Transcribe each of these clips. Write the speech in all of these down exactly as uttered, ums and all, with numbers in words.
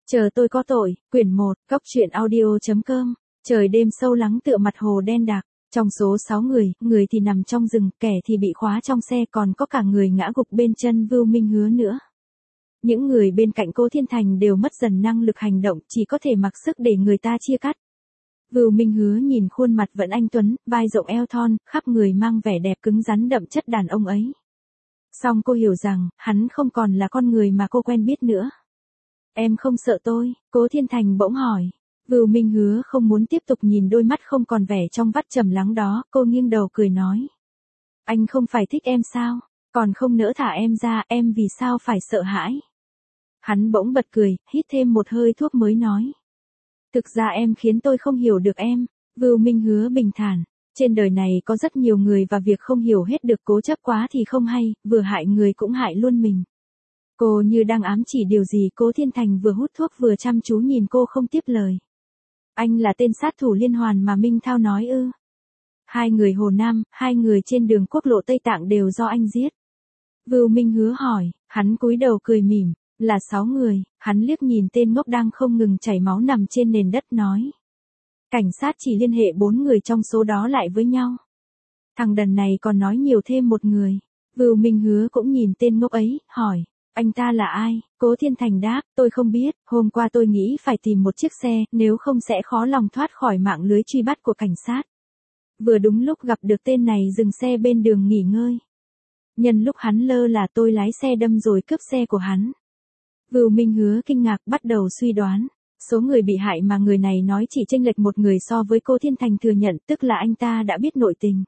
Chờ tôi có tội, quyển một, cóc truyện audio.com, trời đêm sâu lắng tựa mặt hồ đen đặc, trong số sáu người, người thì nằm trong rừng, kẻ thì bị khóa trong xe, còn có cả người ngã gục bên chân Vưu Minh Hứa nữa. Những người bên cạnh Cố Thiên Thành đều mất dần năng lực hành động, chỉ có thể mặc sức để người ta chia cắt. Vưu Minh Hứa nhìn khuôn mặt vẫn anh tuấn, vai rộng eo thon, khắp người mang vẻ đẹp cứng rắn đậm chất đàn ông ấy. Song cô hiểu rằng, hắn không còn là con người mà cô quen biết nữa. Em không sợ tôi, Cố Thiên Thành bỗng hỏi. Vưu Minh Hứa không muốn tiếp tục nhìn đôi mắt không còn vẻ trong vắt trầm lắng đó, cô nghiêng đầu cười nói. Anh không phải thích em sao, còn không nỡ thả em ra, em vì sao phải sợ hãi. Hắn bỗng bật cười, hít thêm một hơi thuốc mới nói. Thực ra em khiến tôi không hiểu được em, Vưu Minh Hứa bình thản. Trên đời này có rất nhiều người và việc không hiểu hết được cố chấp quá thì không hay, vừa hại người cũng hại luôn mình. Cô như đang ám chỉ điều gì. Cố Thiên Thành vừa hút thuốc vừa chăm chú nhìn cô không tiếp lời. Anh là tên sát thủ liên hoàn mà Minh Thao nói ư? Hai người Hồ Nam, hai người trên đường quốc lộ Tây Tạng đều do anh giết. Vưu Minh Hứa hỏi, hắn cúi đầu cười mỉm, là sáu người, hắn liếc nhìn tên ngốc đang không ngừng chảy máu nằm trên nền đất nói. Cảnh sát chỉ liên hệ bốn người trong số đó lại với nhau. Thằng đần này còn nói nhiều thêm một người. Vưu Minh Hứa cũng nhìn tên ngốc ấy, hỏi. Anh ta là ai? Cố Thiên Thành đáp, tôi không biết, hôm qua tôi nghĩ phải tìm một chiếc xe, nếu không sẽ khó lòng thoát khỏi mạng lưới truy bắt của cảnh sát. Vừa đúng lúc gặp được tên này dừng xe bên đường nghỉ ngơi. Nhân lúc hắn lơ là tôi lái xe đâm rồi cướp xe của hắn. Vưu Minh Hứa kinh ngạc bắt đầu suy đoán. Số người bị hại mà người này nói chỉ chênh lệch một người so với Cố Thiên Thành thừa nhận, tức là anh ta đã biết nội tình.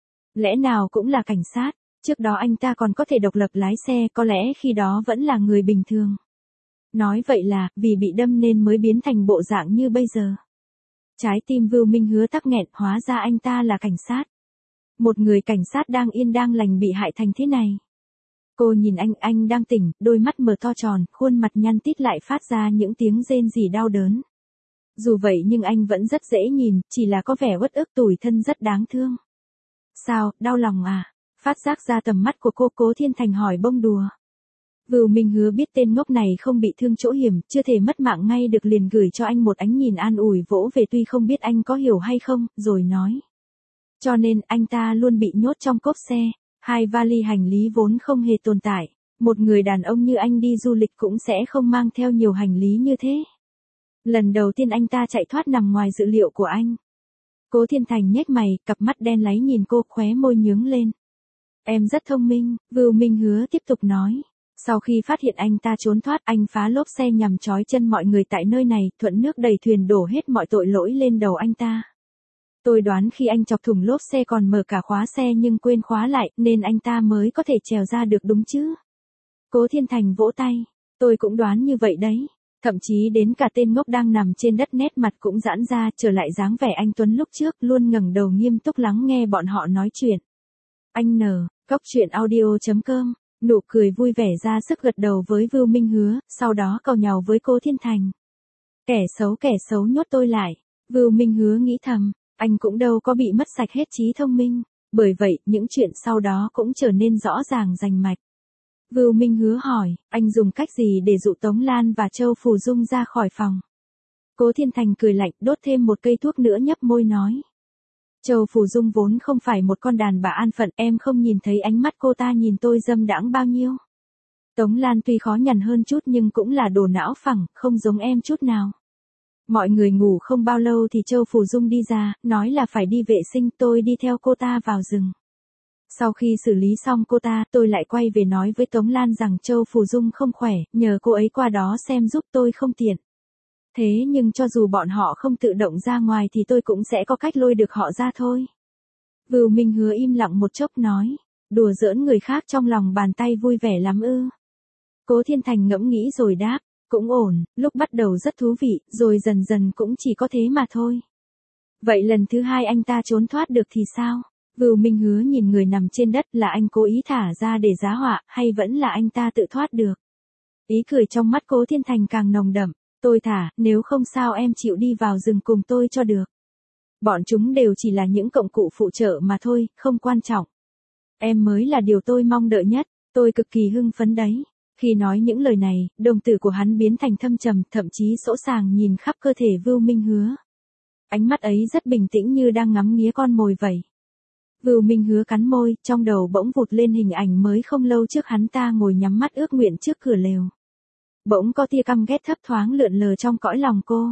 Lẽ nào cũng là cảnh sát, trước đó anh ta còn có thể độc lập lái xe, có lẽ khi đó vẫn là người bình thường. Nói vậy là, vì bị đâm nên mới biến thành bộ dạng như bây giờ. Trái tim Vưu Minh Hứa tắc nghẹn, hóa ra anh ta là cảnh sát. Một người cảnh sát đang yên đang lành bị hại thành thế này. Cô nhìn anh, anh đang tỉnh, đôi mắt mở to tròn, khuôn mặt nhăn tít lại phát ra những tiếng rên rỉ đau đớn. Dù vậy nhưng anh vẫn rất dễ nhìn, chỉ là có vẻ uất ức tủi thân rất đáng thương. Sao, đau lòng à? Phát giác ra tầm mắt của cô, Cố Thiên Thành hỏi bông đùa. Vưu Minh Hứa biết tên ngốc này không bị thương chỗ hiểm, chưa thể mất mạng ngay được liền gửi cho anh một ánh nhìn an ủi vỗ về tuy không biết anh có hiểu hay không, rồi nói. Cho nên anh ta luôn bị nhốt trong cốp xe. Hai vali hành lý vốn không hề tồn tại, một người đàn ông như anh đi du lịch cũng sẽ không mang theo nhiều hành lý như thế. Lần đầu tiên anh ta chạy thoát nằm ngoài dự liệu của anh. Cố Thiên Thành nhếch mày, cặp mắt đen láy nhìn cô, khóe môi nhướng lên. Em rất thông minh, Vưu Minh Hứa tiếp tục nói. Sau khi phát hiện anh ta trốn thoát, anh phá lốp xe nhằm trói chân mọi người tại nơi này, thuận nước đẩy thuyền đổ hết mọi tội lỗi lên đầu anh ta. Tôi đoán khi anh chọc thủng lốp xe còn mở cả khóa xe nhưng quên khóa lại, nên anh ta mới có thể trèo ra được đúng chứ? Cố Thiên Thành vỗ tay. Tôi cũng đoán như vậy đấy. Thậm chí đến cả tên ngốc đang nằm trên đất nét mặt cũng giãn ra, trở lại dáng vẻ anh tuấn lúc trước, luôn ngẩng đầu nghiêm túc lắng nghe bọn họ nói chuyện. Anh nờ, cóc truyện audio.com, nụ cười vui vẻ ra sức gật đầu với Vưu Minh Hứa, sau đó càu nhàu với Cố Thiên Thành. Kẻ xấu kẻ xấu nhốt tôi lại. Vưu Minh Hứa nghĩ thầm. Anh cũng đâu có bị mất sạch hết trí thông minh, bởi vậy những chuyện sau đó cũng trở nên rõ ràng rành mạch. Vưu Minh Hứa hỏi, anh dùng cách gì để dụ Tống Lan và Châu Phù Dung ra khỏi phòng? Cố Thiên Thành cười lạnh, đốt thêm một cây thuốc nữa nhấp môi nói. Châu Phù Dung vốn không phải một con đàn bà an phận, em không nhìn thấy ánh mắt cô ta nhìn tôi dâm đãng bao nhiêu. Tống Lan tuy khó nhằn hơn chút nhưng cũng là đồ não phẳng, không giống em chút nào. Mọi người ngủ không bao lâu thì Châu Phù Dung đi ra, nói là phải đi vệ sinh, tôi đi theo cô ta vào rừng. Sau khi xử lý xong cô ta, tôi lại quay về nói với Tống Lan rằng Châu Phù Dung không khỏe, nhờ cô ấy qua đó xem giúp tôi không tiện. Thế nhưng cho dù bọn họ không tự động ra ngoài thì tôi cũng sẽ có cách lôi được họ ra thôi. Vưu Minh Hứa im lặng một chốc nói, đùa giỡn người khác trong lòng bàn tay vui vẻ lắm ư. Cố Thiên Thành ngẫm nghĩ rồi đáp. Cũng ổn, lúc bắt đầu rất thú vị, rồi dần dần cũng chỉ có thế mà thôi. Vậy lần thứ hai anh ta trốn thoát được thì sao? Vưu Minh Hứa nhìn người nằm trên đất, là anh cố ý thả ra để giá họa, hay vẫn là anh ta tự thoát được? Ý cười trong mắt Cố Thiên Thành càng nồng đậm. Tôi thả, nếu không sao em chịu đi vào rừng cùng tôi cho được. Bọn chúng đều chỉ là những công cụ phụ trợ mà thôi, không quan trọng. Em mới là điều tôi mong đợi nhất, tôi cực kỳ hưng phấn đấy. Khi nói những lời này, đồng tử của hắn biến thành thâm trầm, thậm chí sỗ sàng nhìn khắp cơ thể Vưu Minh Hứa. Ánh mắt ấy rất bình tĩnh như đang ngắm nghía con mồi vậy. Vưu Minh Hứa cắn môi, trong đầu bỗng vụt lên hình ảnh mới không lâu trước hắn ta ngồi nhắm mắt ước nguyện trước cửa lều. Bỗng có tia căm ghét thấp thoáng lượn lờ trong cõi lòng cô.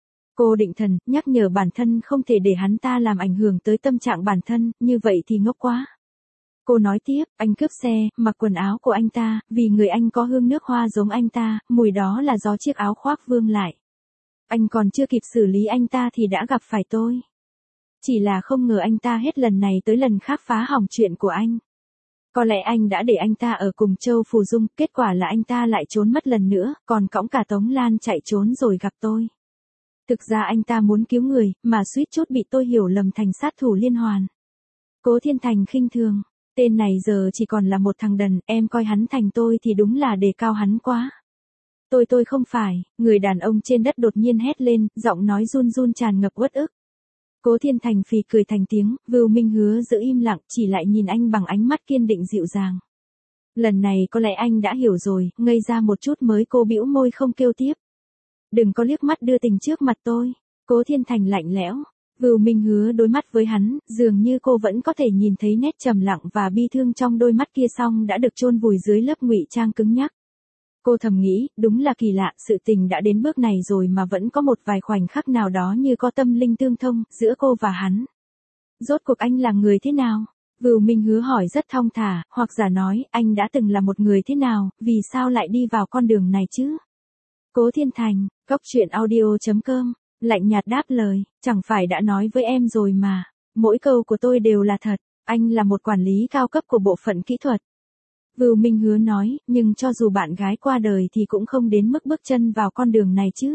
Cô định thần, nhắc nhở bản thân không thể để hắn ta làm ảnh hưởng tới tâm trạng bản thân, như vậy thì ngốc quá. Cô nói tiếp, anh cướp xe, mặc quần áo của anh ta, vì người anh có hương nước hoa giống anh ta, mùi đó là do chiếc áo khoác vương lại. Anh còn chưa kịp xử lý anh ta thì đã gặp phải tôi. Chỉ là không ngờ anh ta hết lần này tới lần khác phá hỏng chuyện của anh. Có lẽ anh đã để anh ta ở cùng Châu Phù Dung, kết quả là anh ta lại trốn mất lần nữa, còn cõng cả Tống Lan chạy trốn rồi gặp tôi. Thực ra anh ta muốn cứu người, mà suýt chút bị tôi hiểu lầm thành sát thủ liên hoàn. Cố Thiên Thành khinh thường, tên này giờ chỉ còn là một thằng đần, em coi hắn thành tôi thì đúng là đề cao hắn quá. Tôi tôi không phải, người đàn ông trên đất đột nhiên hét lên, giọng nói run run tràn ngập uất ức. Cố Thiên Thành phì cười thành tiếng, Vưu Minh Hứa giữ im lặng, chỉ lại nhìn anh bằng ánh mắt kiên định dịu dàng. Lần này có lẽ anh đã hiểu rồi, ngây ra một chút mới cô bĩu môi không kêu tiếp. Đừng có liếc mắt đưa tình trước mặt tôi. Cố Thiên Thành lạnh lẽo. Vưu Minh Hứa đối mắt với hắn, dường như cô vẫn có thể nhìn thấy nét trầm lặng và bi thương trong đôi mắt kia song đã được chôn vùi dưới lớp ngụy trang cứng nhắc. Cô thầm nghĩ, đúng là kỳ lạ, sự tình đã đến bước này rồi mà vẫn có một vài khoảnh khắc nào đó như có tâm linh tương thông giữa cô và hắn. Rốt cuộc anh là người thế nào? Vưu Minh Hứa hỏi rất thong thả, hoặc giả nói, anh đã từng là một người thế nào, vì sao lại đi vào con đường này chứ? Cố Thiên Thành, cốc truyện audio chấm com, lạnh nhạt đáp lời, chẳng phải đã nói với em rồi mà, mỗi câu của tôi đều là thật, anh là một quản lý cao cấp của bộ phận kỹ thuật. Vưu Minh Hứa nói, nhưng cho dù bạn gái qua đời thì cũng không đến mức bước chân vào con đường này chứ.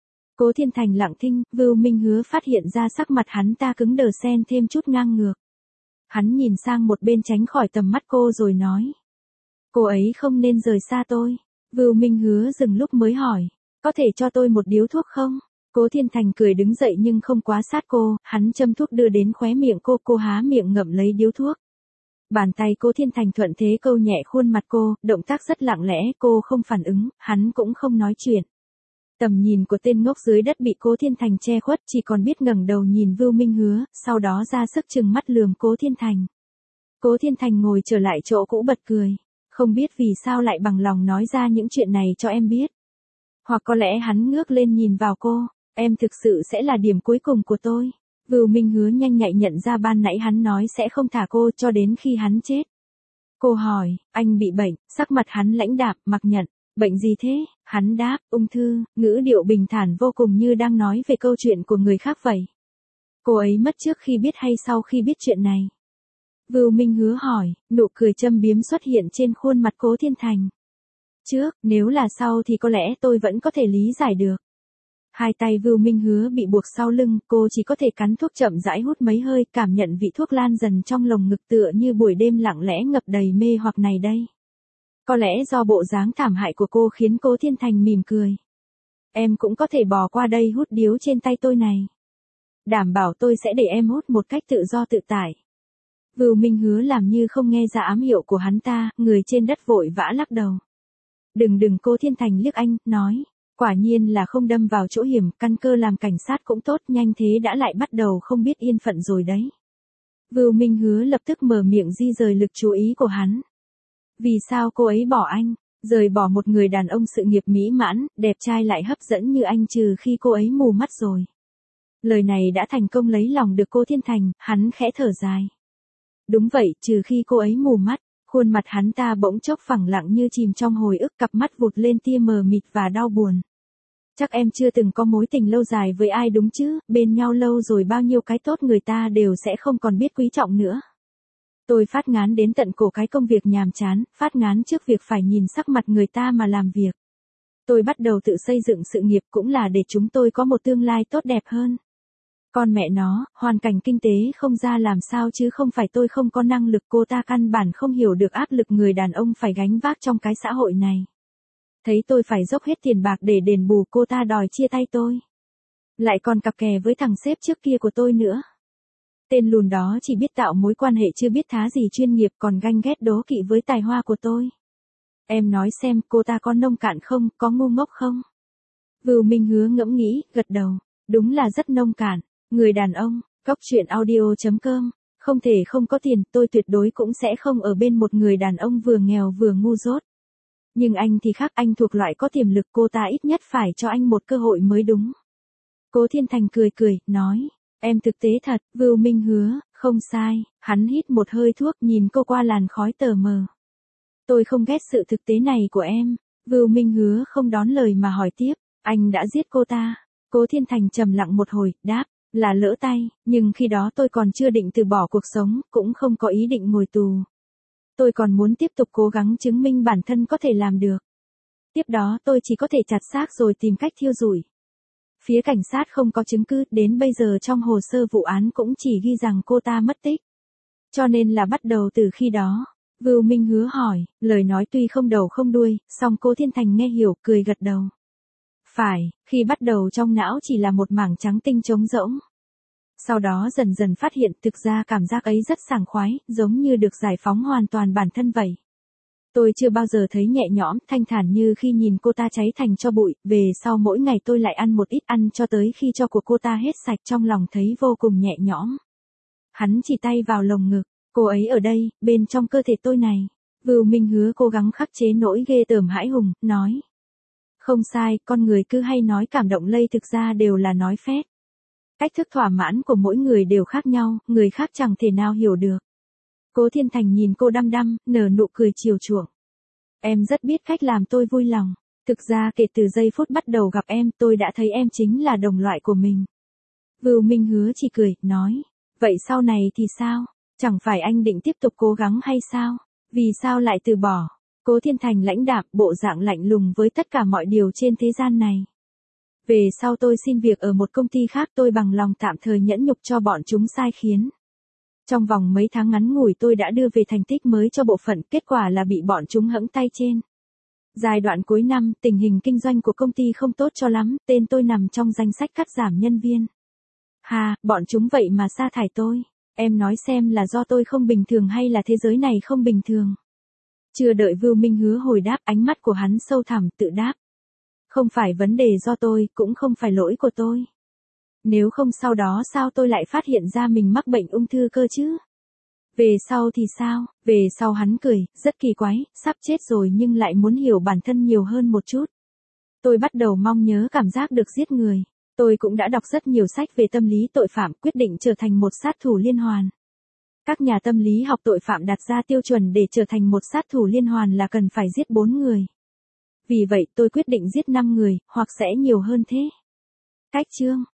Cố Thiên Thành lặng thinh, Vưu Minh Hứa phát hiện ra sắc mặt hắn ta cứng đờ xen thêm chút ngang ngược. Hắn nhìn sang một bên tránh khỏi tầm mắt cô rồi nói. Cô ấy không nên rời xa tôi. Vưu Minh Hứa dừng lúc mới hỏi, có thể cho tôi một điếu thuốc không? Cố Thiên Thành cười đứng dậy nhưng không quá sát cô, hắn châm thuốc đưa đến khóe miệng cô, cô há miệng ngậm lấy điếu thuốc. Bàn tay Cố Thiên Thành thuận thế câu nhẹ khuôn mặt cô, động tác rất lặng lẽ, cô không phản ứng, hắn cũng không nói chuyện. Tầm nhìn của tên ngốc dưới đất bị Cố Thiên Thành che khuất, chỉ còn biết ngẩng đầu nhìn Vưu Minh Hứa, sau đó ra sức trừng mắt lườm Cố Thiên Thành. Cố Thiên Thành ngồi trở lại chỗ cũ bật cười, không biết vì sao lại bằng lòng nói ra những chuyện này cho em biết. Hoặc có lẽ hắn ngước lên nhìn vào cô, em thực sự sẽ là điểm cuối cùng của tôi. Vưu Minh Hứa nhanh nhạy nhận ra ban nãy hắn nói sẽ không thả cô cho đến khi hắn chết. Cô hỏi, anh bị bệnh, sắc mặt hắn lãnh đạm, mặc nhận, bệnh gì thế? Hắn đáp, ung thư, ngữ điệu bình thản vô cùng như đang nói về câu chuyện của người khác vậy. Cô ấy mất trước khi biết hay sau khi biết chuyện này? Vưu Minh Hứa hỏi, nụ cười châm biếm xuất hiện trên khuôn mặt Cố Thiên Thành. Trước, nếu là sau thì có lẽ tôi vẫn có thể lý giải được. Hai tay Vưu Minh Hứa bị buộc sau lưng, cô chỉ có thể cắn thuốc chậm rãi hút mấy hơi, cảm nhận vị thuốc lan dần trong lồng ngực tựa như buổi đêm lặng lẽ ngập đầy mê hoặc này đây. Có lẽ do bộ dáng thảm hại của cô khiến Cố Thiên Thành mỉm cười. Em cũng có thể bỏ qua đây hút điếu trên tay tôi này. Đảm bảo tôi sẽ để em hút một cách tự do tự tại. Vưu Minh Hứa làm như không nghe ra ám hiệu của hắn ta, người trên đất vội vã lắc đầu. Đừng đừng Cố Thiên Thành liếc anh, nói. Quả nhiên là không đâm vào chỗ hiểm, căn cơ làm cảnh sát cũng tốt, nhanh thế đã lại bắt đầu không biết yên phận rồi đấy. Vưu Minh Hứa lập tức mở miệng di rời lực chú ý của hắn. Vì sao cô ấy bỏ anh, rời bỏ một người đàn ông sự nghiệp mỹ mãn, đẹp trai lại hấp dẫn như anh trừ khi cô ấy mù mắt rồi. Lời này đã thành công lấy lòng được Cố Thiên Thành, hắn khẽ thở dài. Đúng vậy, trừ khi cô ấy mù mắt. Khuôn mặt hắn ta bỗng chốc phẳng lặng như chìm trong hồi ức, cặp mắt vụt lên tia mờ mịt và đau buồn. Chắc em chưa từng có mối tình lâu dài với ai đúng chứ, bên nhau lâu rồi bao nhiêu cái tốt người ta đều sẽ không còn biết quý trọng nữa. Tôi phát ngán đến tận cổ cái công việc nhàm chán, phát ngán trước việc phải nhìn sắc mặt người ta mà làm việc. Tôi bắt đầu tự xây dựng sự nghiệp cũng là để chúng tôi có một tương lai tốt đẹp hơn. Con mẹ nó, hoàn cảnh kinh tế không ra làm sao chứ không phải tôi không có năng lực, cô ta căn bản không hiểu được áp lực người đàn ông phải gánh vác trong cái xã hội này. Thấy tôi phải dốc hết tiền bạc để đền bù, cô ta đòi chia tay tôi. Lại còn cặp kè với thằng sếp trước kia của tôi nữa. Tên lùn đó chỉ biết tạo mối quan hệ chưa biết thá gì chuyên nghiệp, còn ganh ghét đố kỵ với tài hoa của tôi. Em nói xem cô ta có nông cạn không, có ngu ngốc không? Vưu Minh Hứa ngẫm nghĩ, gật đầu. Đúng là rất nông cạn. Người đàn ông, Cóc truyện audio chấm com. Không thể không có tiền, tôi tuyệt đối cũng sẽ không ở bên một người đàn ông vừa nghèo vừa ngu dốt. Nhưng anh thì khác, anh thuộc loại có tiềm lực, cô ta ít nhất phải cho anh một cơ hội mới đúng. Cố Thiên Thành cười cười, nói. Em thực tế thật, Vưu Minh Hứa, không sai. Hắn hít một hơi thuốc, nhìn cô qua làn khói tờ mờ. Tôi không ghét sự thực tế này của em. Vưu Minh Hứa không đón lời mà hỏi tiếp. Anh đã giết cô ta. Cố Thiên Thành trầm lặng một hồi, đáp. Là lỡ tay, nhưng khi đó tôi còn chưa định từ bỏ cuộc sống, cũng không có ý định ngồi tù. Tôi còn muốn tiếp tục cố gắng chứng minh bản thân có thể làm được. Tiếp đó tôi chỉ có thể chặt xác rồi tìm cách thiêu rụi. Phía cảnh sát không có chứng cứ, đến bây giờ trong hồ sơ vụ án cũng chỉ ghi rằng cô ta mất tích. Cho nên là bắt đầu từ khi đó. Vưu Minh Hứa hỏi, lời nói tuy không đầu không đuôi, song Cố Thiên Thành nghe hiểu, cười gật đầu. Phải, khi bắt đầu trong não chỉ là một mảng trắng tinh trống rỗng. Sau đó dần dần phát hiện thực ra cảm giác ấy rất sảng khoái, giống như được giải phóng hoàn toàn bản thân vậy. Tôi chưa bao giờ thấy nhẹ nhõm, thanh thản như khi nhìn cô ta cháy thành tro bụi, về sau mỗi ngày tôi lại ăn một ít, ăn cho tới khi tro của cô ta hết sạch, trong lòng thấy vô cùng nhẹ nhõm. Hắn chỉ tay vào lồng ngực, cô ấy ở đây, bên trong cơ thể tôi này. Vưu Minh Hứa cố gắng khắc chế nỗi ghê tởm hãi hùng, nói. Không sai, con người cứ hay nói cảm động lây, thực ra đều là nói phét. Cách thức thỏa mãn của mỗi người đều khác nhau, người khác chẳng thể nào hiểu được. Cố Thiên Thành nhìn cô đăm đăm, nở nụ cười chiều chuộng. Em rất biết cách làm tôi vui lòng. Thực ra kể từ giây phút bắt đầu gặp em, tôi đã thấy em chính là đồng loại của mình. Vưu Minh Hứa chỉ cười, nói. Vậy sau này thì sao? Chẳng phải anh định tiếp tục cố gắng hay sao? Vì sao lại từ bỏ? Cố Thiên Thành lãnh đạm, bộ dạng lạnh lùng với tất cả mọi điều trên thế gian này. Về sau tôi xin việc ở một công ty khác, tôi bằng lòng tạm thời nhẫn nhục cho bọn chúng sai khiến. Trong vòng mấy tháng ngắn ngủi tôi đã đưa về thành tích mới cho bộ phận, kết quả là bị bọn chúng hẫng tay trên. Giai đoạn cuối năm, tình hình kinh doanh của công ty không tốt cho lắm, tên tôi nằm trong danh sách cắt giảm nhân viên. Hà, bọn chúng vậy mà sa thải tôi. Em nói xem là do tôi không bình thường hay là thế giới này không bình thường? Chưa đợi Vưu Minh Hứa hồi đáp, ánh mắt của hắn sâu thẳm tự đáp. Không phải vấn đề do tôi, cũng không phải lỗi của tôi. Nếu không sau đó sao tôi lại phát hiện ra mình mắc bệnh ung thư cơ chứ? Về sau thì sao? Về sau hắn cười, rất kỳ quái, sắp chết rồi nhưng lại muốn hiểu bản thân nhiều hơn một chút. Tôi bắt đầu mong nhớ cảm giác được giết người. Tôi cũng đã đọc rất nhiều sách về tâm lý tội phạm, quyết định trở thành một sát thủ liên hoàn. Các nhà tâm lý học tội phạm đặt ra tiêu chuẩn để trở thành một sát thủ liên hoàn là cần phải giết bốn người. Vì vậy tôi quyết định giết năm người, hoặc sẽ nhiều hơn thế. Cách chương